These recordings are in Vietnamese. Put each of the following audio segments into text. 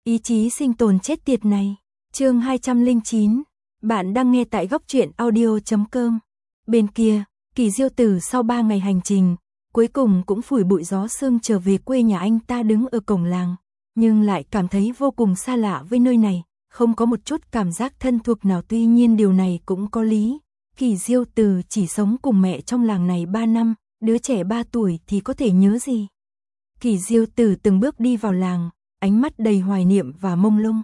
Ý chí sinh tồn chết tiệt này. Chương 209. Bạn đang nghe tại góc truyện audio.com. Bên kia, Kỳ Diêu Tử sau 3 ngày hành trình, cuối cùng cũng phủi bụi gió sương trở về quê nhà anh ta đứng ở cổng làng, nhưng lại cảm thấy vô cùng xa lạ với nơi này, không có một chút cảm giác thân thuộc nào. Tuy nhiên điều này cũng có lý. Kỳ Diêu Tử chỉ sống cùng mẹ trong làng này 3 năm, đứa trẻ 3 tuổi thì có thể nhớ gì. Kỳ Diêu Tử từng bước đi vào làng, ánh mắt đầy hoài niệm và mông lung.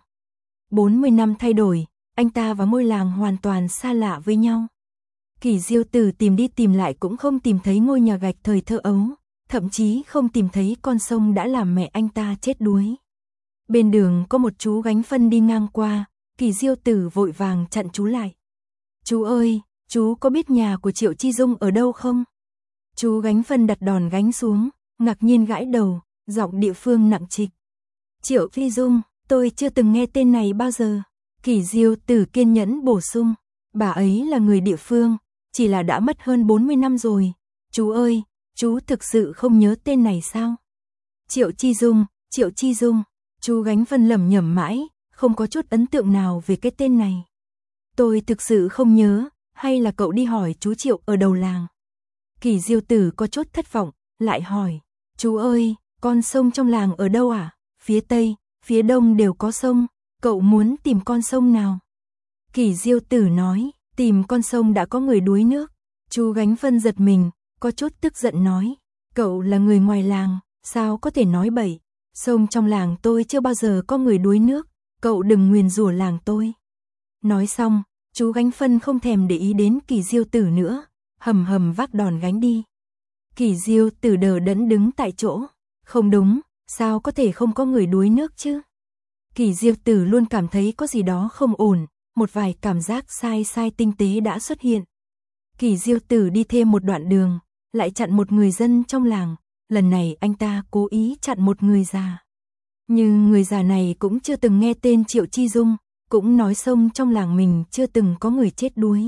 40 năm thay đổi, anh ta và ngôi làng hoàn toàn xa lạ với nhau. Kỳ Diêu Tử tìm đi tìm lại cũng không tìm thấy ngôi nhà gạch thời thơ ấu, thậm chí không tìm thấy con sông đã làm mẹ anh ta chết đuối. Bên đường có một chú gánh phân đi ngang qua, Kỳ Diêu Tử vội vàng chặn chú lại. "Chú ơi, chú có biết nhà của Triệu Chi Dung ở đâu không?" Chú gánh phân đặt đòn gánh xuống, ngạc nhiên gãi đầu, giọng địa phương nặng trịch. "Triệu Chi Dung, tôi chưa từng nghe tên này bao giờ." Kỳ Diêu Tử kiên nhẫn bổ sung, "Bà ấy là người địa phương, chỉ là đã mất hơn 40 năm rồi. Chú ơi, chú thực sự không nhớ tên này sao?" Triệu Chi Dung, Triệu Chi Dung, chú gánh phân lẩm nhẩm mãi, không có chút ấn tượng nào về cái tên này. "Tôi thực sự không nhớ, hay là cậu đi hỏi chú Triệu ở đầu làng?" Kỳ Diêu Tử có chút thất vọng, lại hỏi, "Chú ơi, con sông trong làng ở đâu à? Phía Tây, phía Đông đều có sông, cậu muốn tìm con sông nào?" Kỳ Diêu Tử nói, "Tìm con sông đã có người đuối nước." Chú gánh phân giật mình, có chút tức giận nói, "Cậu là người ngoài làng, sao có thể nói bậy? Sông trong làng tôi chưa bao giờ có người đuối nước, cậu đừng nguyền rủa làng tôi." Nói xong, chú gánh phân không thèm để ý đến Kỳ Diêu Tử nữa, hầm hầm vác đòn gánh đi. Kỳ Diêu Tử đờ đẫn đứng tại chỗ, "Không đúng, sao có thể không có người đuối nước chứ?" Kỳ Diêu Tử luôn cảm thấy có gì đó không ổn, một vài cảm giác sai sai tinh tế đã xuất hiện. Kỳ Diêu Tử đi thêm một đoạn đường, lại chặn một người dân trong làng, lần này anh ta cố ý chặn một người già. Nhưng người già này cũng chưa từng nghe tên Triệu Chi Dung, cũng nói sông trong làng mình chưa từng có người chết đuối.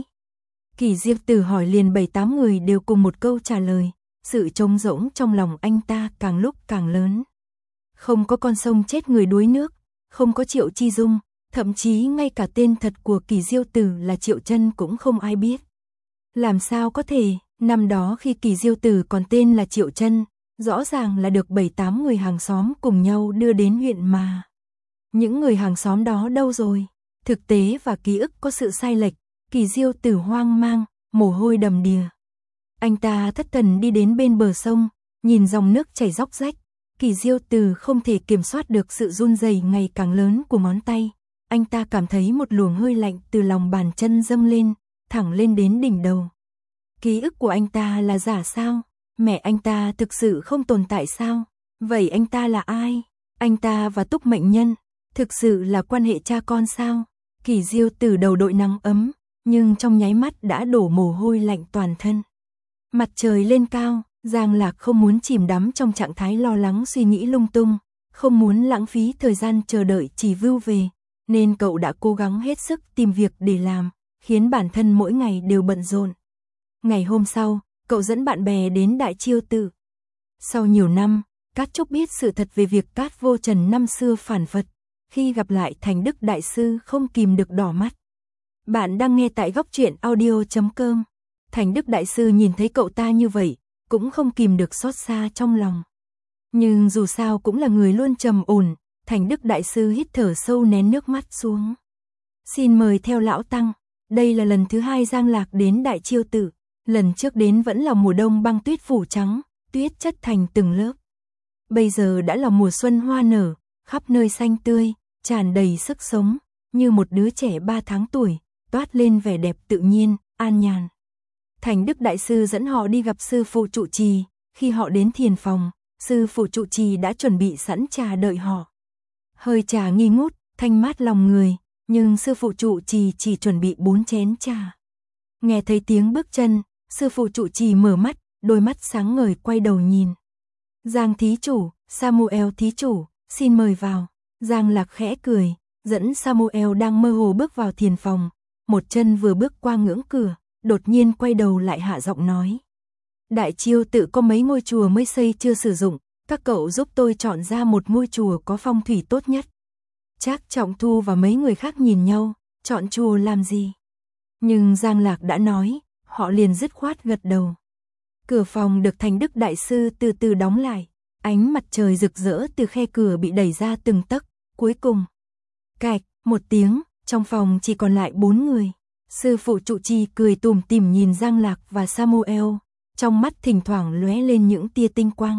Kỳ Diêu Tử hỏi liền 7-8 người đều cùng một câu trả lời, sự trống rỗng trong lòng anh ta càng lúc càng lớn. Không có con sông chết người đuối nước, không có Triệu Chi Dung, thậm chí ngay cả tên thật của Kỳ Diêu Tử là Triệu Chân cũng không ai biết. Làm sao có thể, năm đó khi Kỳ Diêu Tử còn tên là Triệu Chân, rõ ràng là được 7-8 người hàng xóm cùng nhau đưa đến huyện mà. Những người hàng xóm đó đâu rồi? Thực tế và ký ức có sự sai lệch, Kỳ Diêu Tử hoang mang, mồ hôi đầm đìa. Anh ta thất thần đi đến bên bờ sông, nhìn dòng nước chảy róc rách, Kỳ Diêu Tử không thể kiểm soát được sự run rẩy ngày càng lớn của ngón tay. Anh ta cảm thấy một luồng hơi lạnh từ lòng bàn chân dâng lên, thẳng lên đến đỉnh đầu. Ký ức của anh ta là giả sao? Mẹ anh ta thực sự không tồn tại sao? Vậy anh ta là ai? Anh ta và Túc Mệnh Nhân thực sự là quan hệ cha con sao? Kỳ Diêu Tử đầu đội nắng ấm, nhưng trong nháy mắt đã đổ mồ hôi lạnh toàn thân. Mặt trời lên cao, Giang Lạc không muốn chìm đắm trong trạng thái lo lắng suy nghĩ lung tung, không muốn lãng phí thời gian chờ đợi chỉ vưu về, nên cậu đã cố gắng hết sức tìm việc để làm, khiến bản thân mỗi ngày đều bận rộn. Ngày hôm sau, cậu dẫn bạn bè đến Đại Chiêu Tự. Sau nhiều năm, Cát Trúc biết sự thật về việc Cát Vô Trần năm xưa phản phật, khi gặp lại Thành Đức Đại Sư không kìm được đỏ mắt. Bạn đang nghe tại góc truyện audio.com. Thành Đức Đại Sư nhìn thấy cậu ta như vậy, cũng không kìm được xót xa trong lòng. Nhưng dù sao cũng là người luôn trầm ổn, Thành Đức Đại Sư hít thở sâu nén nước mắt xuống. "Xin mời theo lão tăng." Đây là lần thứ 2 Giang Lạc đến Đại Chiêu Tự. Lần trước đến vẫn là mùa đông băng tuyết phủ trắng, tuyết chất thành từng lớp. Bây giờ đã là mùa xuân hoa nở, khắp nơi xanh tươi, tràn đầy sức sống, như một đứa trẻ 3 tháng tuổi, toát lên vẻ đẹp tự nhiên, an nhàn. Thành Đức Đại Sư dẫn họ đi gặp sư phụ trụ trì, khi họ đến thiền phòng, sư phụ trụ trì đã chuẩn bị sẵn trà đợi họ. Hơi trà nghi ngút, thanh mát lòng người, nhưng sư phụ trụ trì chỉ chuẩn bị 4 chén trà. Nghe thấy tiếng bước chân, sư phụ trụ trì mở mắt, đôi mắt sáng ngời quay đầu nhìn. "Giang thí chủ, Samuel thí chủ, xin mời vào." Giang Lạc khẽ cười, dẫn Samuel đang mơ hồ bước vào thiền phòng, một chân vừa bước qua ngưỡng cửa, đột nhiên quay đầu lại hạ giọng nói. "Đại Chiêu Tự có mấy ngôi chùa mới xây chưa sử dụng, các cậu giúp tôi chọn ra một ngôi chùa có phong thủy tốt nhất." Trác Trọng Thu và mấy người khác nhìn nhau, chọn chùa làm gì? Nhưng Giang Lạc đã nói, họ liền dứt khoát gật đầu. Cửa phòng được Thành Đức Đại Sư từ từ đóng lại, ánh mặt trời rực rỡ từ khe cửa bị đẩy ra từng tấc, cuối cùng. Cạch, một tiếng, trong phòng chỉ còn lại 4 người. Sư phụ trụ trì cười tủm tỉm nhìn Giang Lạc và Samuel, trong mắt thỉnh thoảng lóe lên những tia tinh quang.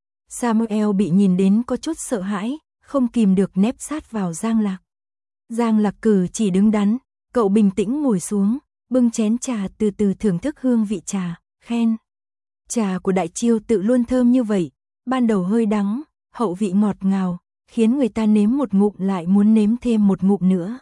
Samuel bị nhìn đến có chút sợ hãi, không kìm được nép sát vào Giang Lạc. Giang Lạc cử chỉ đứng đắn, cậu bình tĩnh ngồi xuống, bưng chén trà từ từ thưởng thức hương vị trà, khen. Trà của Đại Chiêu Tự luôn thơm như vậy, ban đầu hơi đắng, hậu vị ngọt ngào, khiến người ta nếm một ngụm lại muốn nếm thêm một ngụm nữa.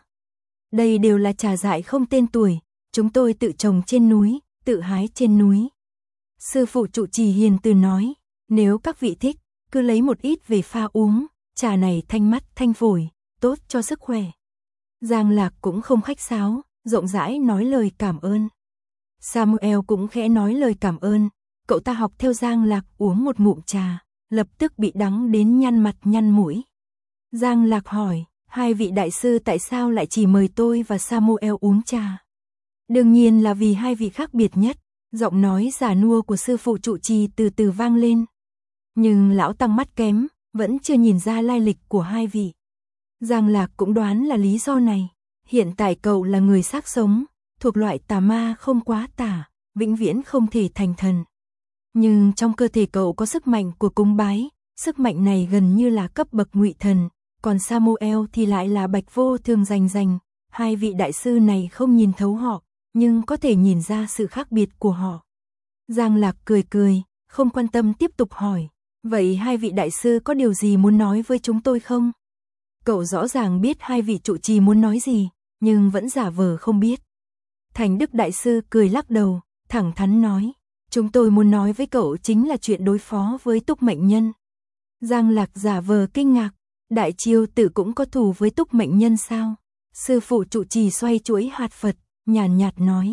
Đây đều là trà dại không tên tuổi, chúng tôi tự trồng trên núi, tự hái trên núi. Sư phụ trụ trì hiền từ nói, nếu các vị thích, cứ lấy một ít về pha uống, trà này thanh mắt thanh phổi, tốt cho sức khỏe. Giang Lạc cũng không khách sáo, rộng rãi nói lời cảm ơn. Samuel cũng khẽ nói lời cảm ơn, cậu ta học theo Giang Lạc uống một ngụm trà, lập tức bị đắng đến nhăn mặt nhăn mũi. Giang Lạc hỏi, hai vị đại sư tại sao lại chỉ mời tôi và Samuel uống trà? Đương nhiên là vì hai vị khác biệt nhất, giọng nói già nua của sư phụ trụ trì từ từ vang lên. Nhưng lão tăng mắt kém, vẫn chưa nhìn ra lai lịch của hai vị. Giang Lạc cũng đoán là lý do này, hiện tại cậu là người xác sống, thuộc loại tà ma không quá tà, vĩnh viễn không thể thành thần. Nhưng trong cơ thể cậu có sức mạnh của cúng bái, sức mạnh này gần như là cấp bậc ngụy thần, còn Samuel thì lại là bạch vô thường rành. Hai vị đại sư này không nhìn thấu họ, nhưng có thể nhìn ra sự khác biệt của họ. Giang Lạc cười, không quan tâm tiếp tục hỏi, vậy hai vị đại sư có điều gì muốn nói với chúng tôi không? Cậu rõ ràng biết hai vị trụ trì muốn nói gì, nhưng vẫn giả vờ không biết. Thành Đức Đại Sư cười lắc đầu, thẳng thắn nói, chúng tôi muốn nói với cậu chính là chuyện đối phó với Túc Mệnh Nhân. Giang Lạc giả vờ kinh ngạc, Đại Chiêu Tự cũng có thù với Túc Mệnh Nhân sao? Sư phụ trụ trì xoay chuỗi hạt Phật, nhàn nhạt nói.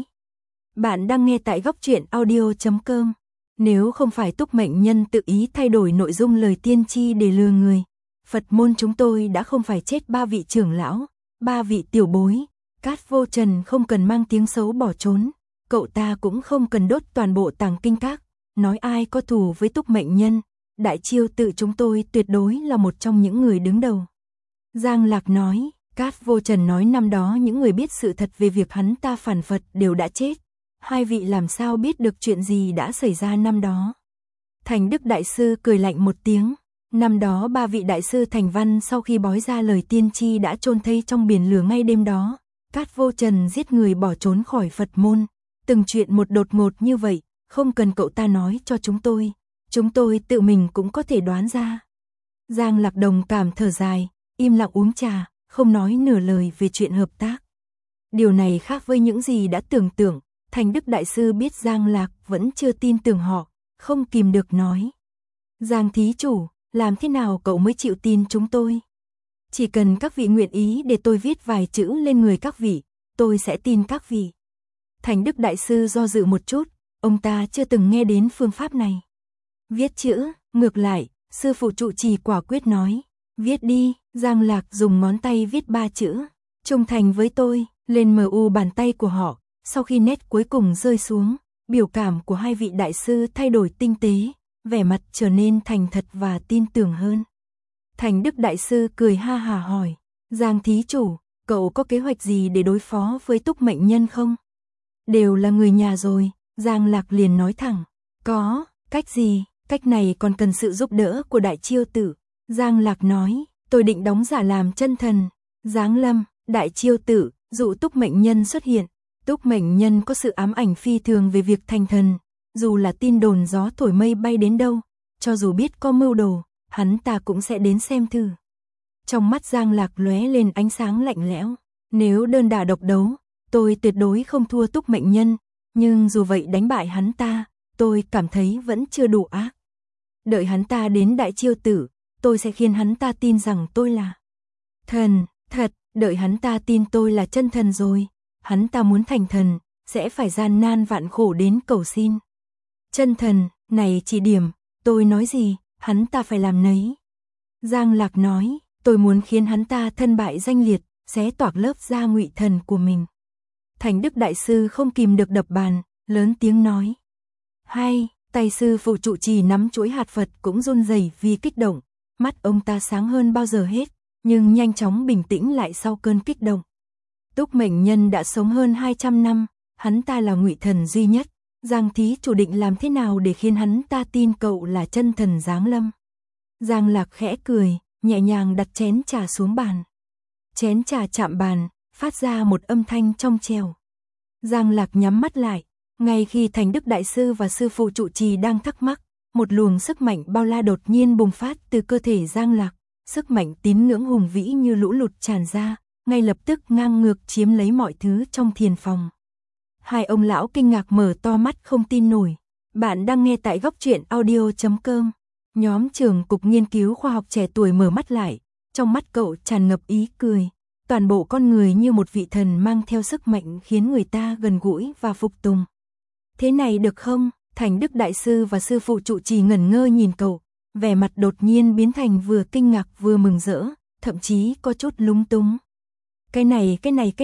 Bạn đang nghe tại Góc Truyện Audio.com. Nếu không phải Túc Mệnh Nhân tự ý thay đổi nội dung lời tiên tri để lừa người, Phật môn chúng tôi đã không phải chết 3 vị trưởng lão, 3 vị tiểu bối. Cát Vô Trần không cần mang tiếng xấu bỏ trốn, cậu ta cũng không cần đốt toàn bộ tàng kinh các, nói ai có thù với Túc Mệnh Nhân, Đại Chiêu Tự chúng tôi tuyệt đối là một trong những người đứng đầu. Giang Lạc nói, Cát Vô Trần nói năm đó những người biết sự thật về việc hắn ta phản Phật đều đã chết, hai vị làm sao biết được chuyện gì đã xảy ra năm đó? Thành Đức Đại Sư cười lạnh một tiếng, năm đó 3 vị đại sư thành văn sau khi bói ra lời tiên tri đã chôn thây trong biển lửa ngay đêm đó. Cát Vô Trần giết người bỏ trốn khỏi Phật môn, từng chuyện một đột ngột như vậy, không cần cậu ta nói cho chúng tôi tự mình cũng có thể đoán ra. Giang Lạc đồng cảm thở dài, im lặng uống trà, không nói nửa lời về chuyện hợp tác. Điều này khác với những gì đã tưởng tượng, Thành Đức Đại Sư biết Giang Lạc vẫn chưa tin tưởng họ, không kìm được nói. Giang thí chủ, làm thế nào cậu mới chịu tin chúng tôi? Chỉ cần các vị nguyện ý để tôi viết vài chữ lên người các vị, tôi sẽ tin các vị. Thành Đức Đại Sư do dự một chút, ông ta chưa từng nghe đến phương pháp này. Viết chữ, ngược lại, sư phụ trụ trì quả quyết nói, viết đi. Giang Lạc dùng ngón tay viết 3 chữ, trung thành với tôi, lên mu bàn tay của họ. Sau khi nét cuối cùng rơi xuống, biểu cảm của hai vị đại sư thay đổi tinh tế, vẻ mặt trở nên thành thật và tin tưởng hơn. Thành Đức Đại Sư cười ha hả hỏi, Giang thí chủ, cậu có kế hoạch gì để đối phó với Túc Mệnh Nhân không? Đều là người nhà rồi, Giang Lạc liền nói thẳng, có, cách gì, cách này còn cần sự giúp đỡ của Đại Chiêu Tự. Giang Lạc nói, tôi định đóng giả làm chân thần, giáng lâm, Đại Chiêu Tự, dụ Túc Mệnh Nhân xuất hiện. Túc Mệnh Nhân có sự ám ảnh phi thường về việc thành thần, dù là tin đồn gió thổi mây bay đến đâu, cho dù biết có mưu đồ, hắn ta cũng sẽ đến xem thử. Trong mắt Giang Lạc lóe lên ánh sáng lạnh lẽo, nếu đơn đả độc đấu, tôi tuyệt đối không thua Túc Mệnh Nhân, nhưng dù vậy đánh bại hắn ta, tôi cảm thấy vẫn chưa đủ ác. Đợi hắn ta đến Đại Chiêu Tự, tôi sẽ khiến hắn ta tin rằng tôi là thần, thật, đợi hắn ta tin tôi là chân thần rồi, hắn ta muốn thành thần, sẽ phải gian nan vạn khổ đến cầu xin. Chân thần, này chỉ điểm, tôi nói gì, hắn ta phải làm nấy. Giang Lạc nói, Tôi muốn khiến hắn ta thân bại danh liệt, xé toạc lớp da ngụy thần của mình. Thành Đức Đại Sư không kìm được đập bàn, lớn tiếng nói. Hay, tay sư phụ trụ trì nắm chuỗi hạt Phật cũng run rẩy vì kích động, mắt ông ta sáng hơn bao giờ hết, nhưng nhanh chóng bình tĩnh lại sau cơn kích động. Túc Mệnh Nhân đã sống hơn 200 năm, hắn ta là ngụy thần duy nhất, Giang thí chủ định làm thế nào để khiến hắn ta tin cậu là chân thần giáng lâm? Giang Lạc khẽ cười, nhẹ nhàng đặt chén trà xuống bàn. Chén trà chạm bàn, phát ra một âm thanh trong trẻo. Giang Lạc nhắm mắt lại, ngay khi Thành Đức Đại Sư và sư phụ trụ trì đang thắc mắc, một luồng sức mạnh bao la đột nhiên bùng phát từ cơ thể Giang Lạc, sức mạnh tín ngưỡng hùng vĩ như lũ lụt tràn ra, ngay lập tức ngang ngược chiếm lấy mọi thứ trong thiền phòng. Hai ông lão kinh ngạc mở to mắt không tin nổi. Bạn đang nghe tại Góc Truyện Audio.com. Nhóm trưởng cục nghiên cứu khoa học trẻ tuổi mở mắt lại, trong mắt cậu tràn ngập ý cười. Toàn bộ con người như một vị thần mang theo sức mạnh khiến người ta gần gũi và phục tùng. Thế này được không? Thành Đức Đại Sư và sư phụ trụ trì ngẩn ngơ nhìn cậu, vẻ mặt đột nhiên biến thành vừa kinh ngạc vừa mừng rỡ, thậm chí có chút lúng túng. Cái này.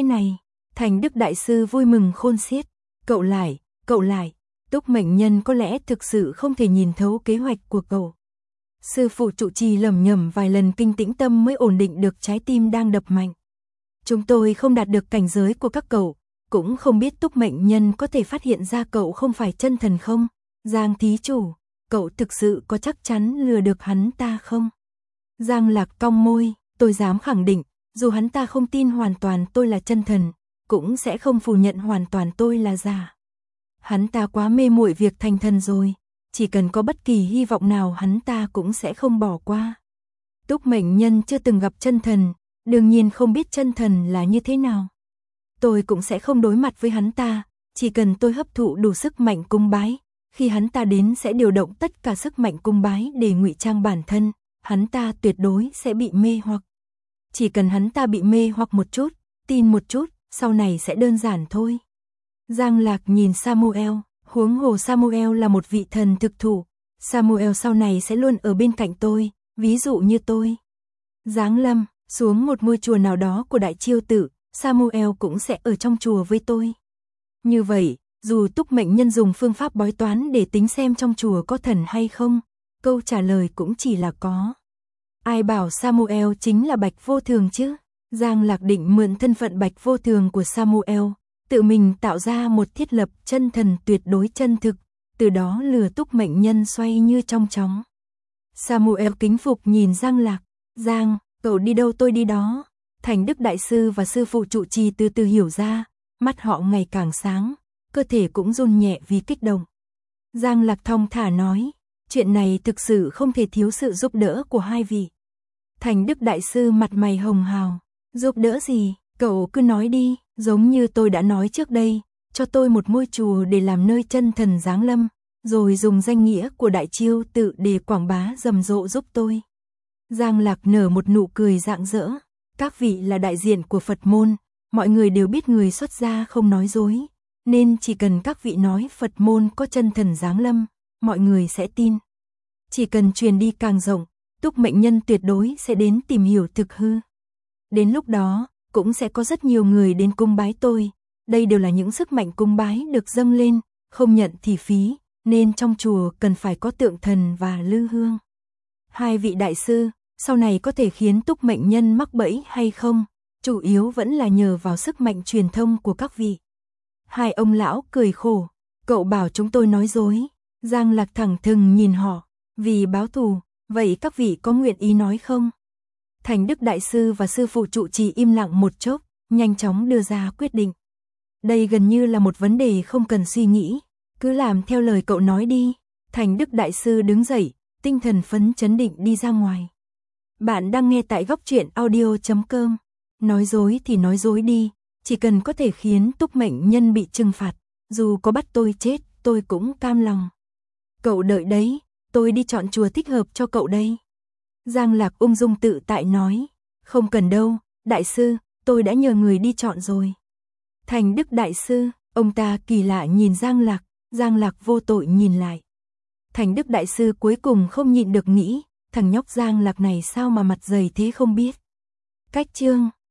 Thành Đức Đại Sư vui mừng khôn xiết. Cậu lại. Túc Mệnh Nhân có lẽ thực sự không thể nhìn thấu kế hoạch của cậu. Sư phụ trụ trì lẩm nhẩm vài lần kinh tĩnh tâm mới ổn định được trái tim đang đập mạnh. Chúng tôi không đạt được cảnh giới của các cậu, cũng không biết Túc Mệnh Nhân có thể phát hiện ra cậu không phải chân thần không? Giang thí chủ, cậu thực sự có chắc chắn lừa được hắn ta không? Giang Lạc cong môi, tôi dám khẳng định, dù hắn ta không tin hoàn toàn tôi là chân thần, cũng sẽ không phủ nhận hoàn toàn tôi là giả. Hắn ta quá mê muội việc thành thần rồi, chỉ cần có bất kỳ hy vọng nào hắn ta cũng sẽ không bỏ qua. Túc Mệnh Nhân chưa từng gặp chân thần, đương nhiên không biết chân thần là như thế nào. Tôi cũng sẽ không đối mặt với hắn ta, chỉ cần tôi hấp thụ đủ sức mạnh cung bái, khi hắn ta đến sẽ điều động tất cả sức mạnh cung bái để ngụy trang bản thân, hắn ta tuyệt đối sẽ bị mê hoặc. Chỉ cần hắn ta bị mê hoặc một chút, tin một chút, sau này sẽ đơn giản thôi. Giang Lạc nhìn Samuel, huống hồ Samuel là một vị thần thực thụ, Samuel sau này sẽ luôn ở bên cạnh tôi, ví dụ như tôi giáng lâm xuống một ngôi chùa nào đó của Đại Chiêu Tự, Samuel cũng sẽ ở trong chùa với tôi. Như vậy, dù Túc Mệnh Nhân dùng phương pháp bói toán để tính xem trong chùa có thần hay không, câu trả lời cũng chỉ là có. Ai bảo Samuel chính là Bạch Vô Thường chứ? Giang Lạc định mượn thân phận Bạch Vô Thường của Samuel, tự mình tạo ra một thiết lập chân thần tuyệt đối chân thực, từ đó lừa Túc Mệnh Nhân xoay như trong chóng. Samuel kính phục nhìn Giang Lạc, Giang, cậu đi đâu tôi đi đó. Thành Đức Đại Sư và sư phụ trụ trì từ từ hiểu ra, mắt họ ngày càng sáng, cơ thể cũng run nhẹ vì kích động. Giang Lạc thong thả nói, chuyện này thực sự không thể thiếu sự giúp đỡ của hai vị. Thành Đức Đại Sư mặt mày hồng hào, giúp đỡ gì, cậu cứ nói đi, giống như tôi đã nói trước đây, cho tôi một ngôi chùa để làm nơi chân thần giáng lâm, rồi dùng danh nghĩa của Đại Chiêu Tự để quảng bá rầm rộ giúp tôi. Giang Lạc nở một nụ cười rạng rỡ, các vị là đại diện của Phật môn, mọi người đều biết người xuất gia không nói dối, nên chỉ cần các vị nói Phật môn có chân thần giáng lâm, mọi người sẽ tin. Chỉ cần truyền đi càng rộng, Túc Mệnh Nhân tuyệt đối sẽ đến tìm hiểu thực hư. Đến lúc đó, cũng sẽ có rất nhiều người đến cung bái tôi, đây đều là những sức mạnh cung bái được dâng lên, không nhận thì phí, nên trong chùa cần phải có tượng thần và lư hương. Hai vị đại sư, sau này có thể khiến Túc Mệnh Nhân mắc bẫy hay không, chủ yếu vẫn là nhờ vào sức mạnh truyền thông của các vị. Hai ông lão cười khổ, cậu bảo chúng tôi nói dối. Giang Lạc thẳng thừng nhìn họ, vì báo thù, vậy các vị có nguyện ý nói không? Thành Đức Đại Sư và sư phụ trụ trì im lặng một chốc, nhanh chóng đưa ra quyết định. Đây gần như là một vấn đề không cần suy nghĩ, cứ làm theo lời cậu nói đi. Thành Đức Đại Sư đứng dậy, tinh thần phấn chấn định đi ra ngoài. Bạn đang nghe tại Góc Truyện Audio.com. Nói dối thì nói dối đi, chỉ cần có thể khiến Túc Mệnh Nhân bị trừng phạt, dù có bắt tôi chết, tôi cũng cam lòng. Cậu đợi đấy, tôi đi chọn chùa thích hợp cho cậu đây. Giang Lạc ung dung tự tại nói, không cần đâu, đại sư, tôi đã nhờ người đi chọn rồi. Thành Đức Đại Sư, ông ta kỳ lạ nhìn Giang Lạc vô tội nhìn lại. Thành Đức Đại Sư cuối cùng không nhịn được nghĩ, thằng nhóc Giang Lạc này sao mà mặt dày thế không biết. Cách chương